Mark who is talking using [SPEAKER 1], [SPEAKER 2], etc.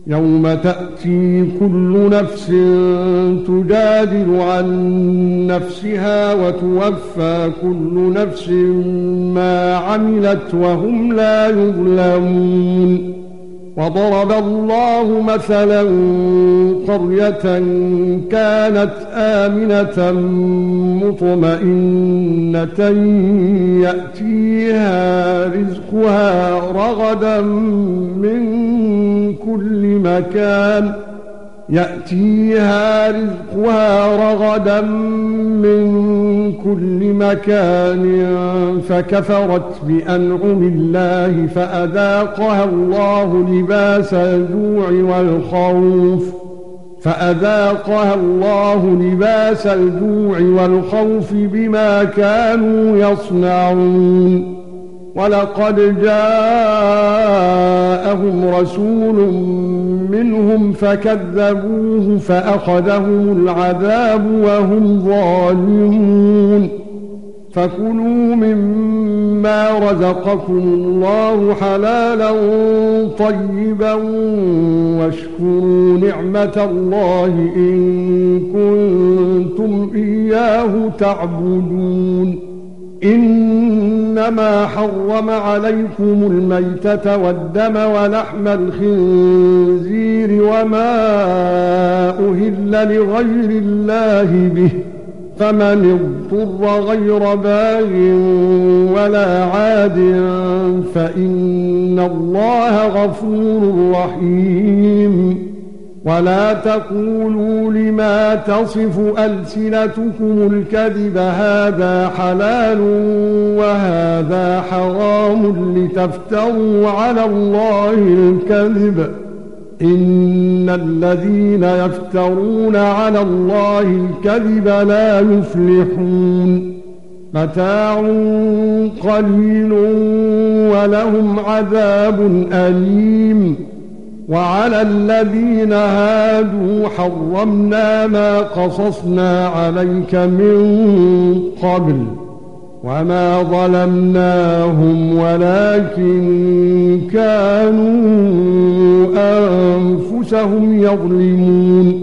[SPEAKER 1] يوم تأتي كل نفس تجادل عن نفسها وتوفى كل نفس ما عملت وهم لا يظلمون. وضرب الله مثلا قرية كانت آمنة مطمئنة يأتيها رزقها رغدا من كل مكان فكفرت بأنعم الله فأذاقها الله لباس الجوع والخوف بما كانوا يصنعون. ولقد جاءهم رسول منهم فكذبوه فأخذهم العذاب وهم ظالمون. فكلوا مما رزقكم الله حلالا طيبا واشكروا نعمة الله إن كنتم إياه تعبدون. إنما حرم عليكم الميتة والدم ولحم الخنزير وما أهل لغير الله به فمن اضطر غير باغ ولا عاد فإن الله غفور رحيم. ولا تقولوا لما تصف ألسنتكم الكذب هذا حلال وهذا حرام لتفتروا على الله الكذب إن الذين يفترون على الله الكذب لا يفلحون. متاع قليل ولهم عذاب أليم. وعلى الذين هادوا حرمنا ما قصصنا عليك من قبل وما ظلمناهم ولكن كانوا أنفسهم يظلمون.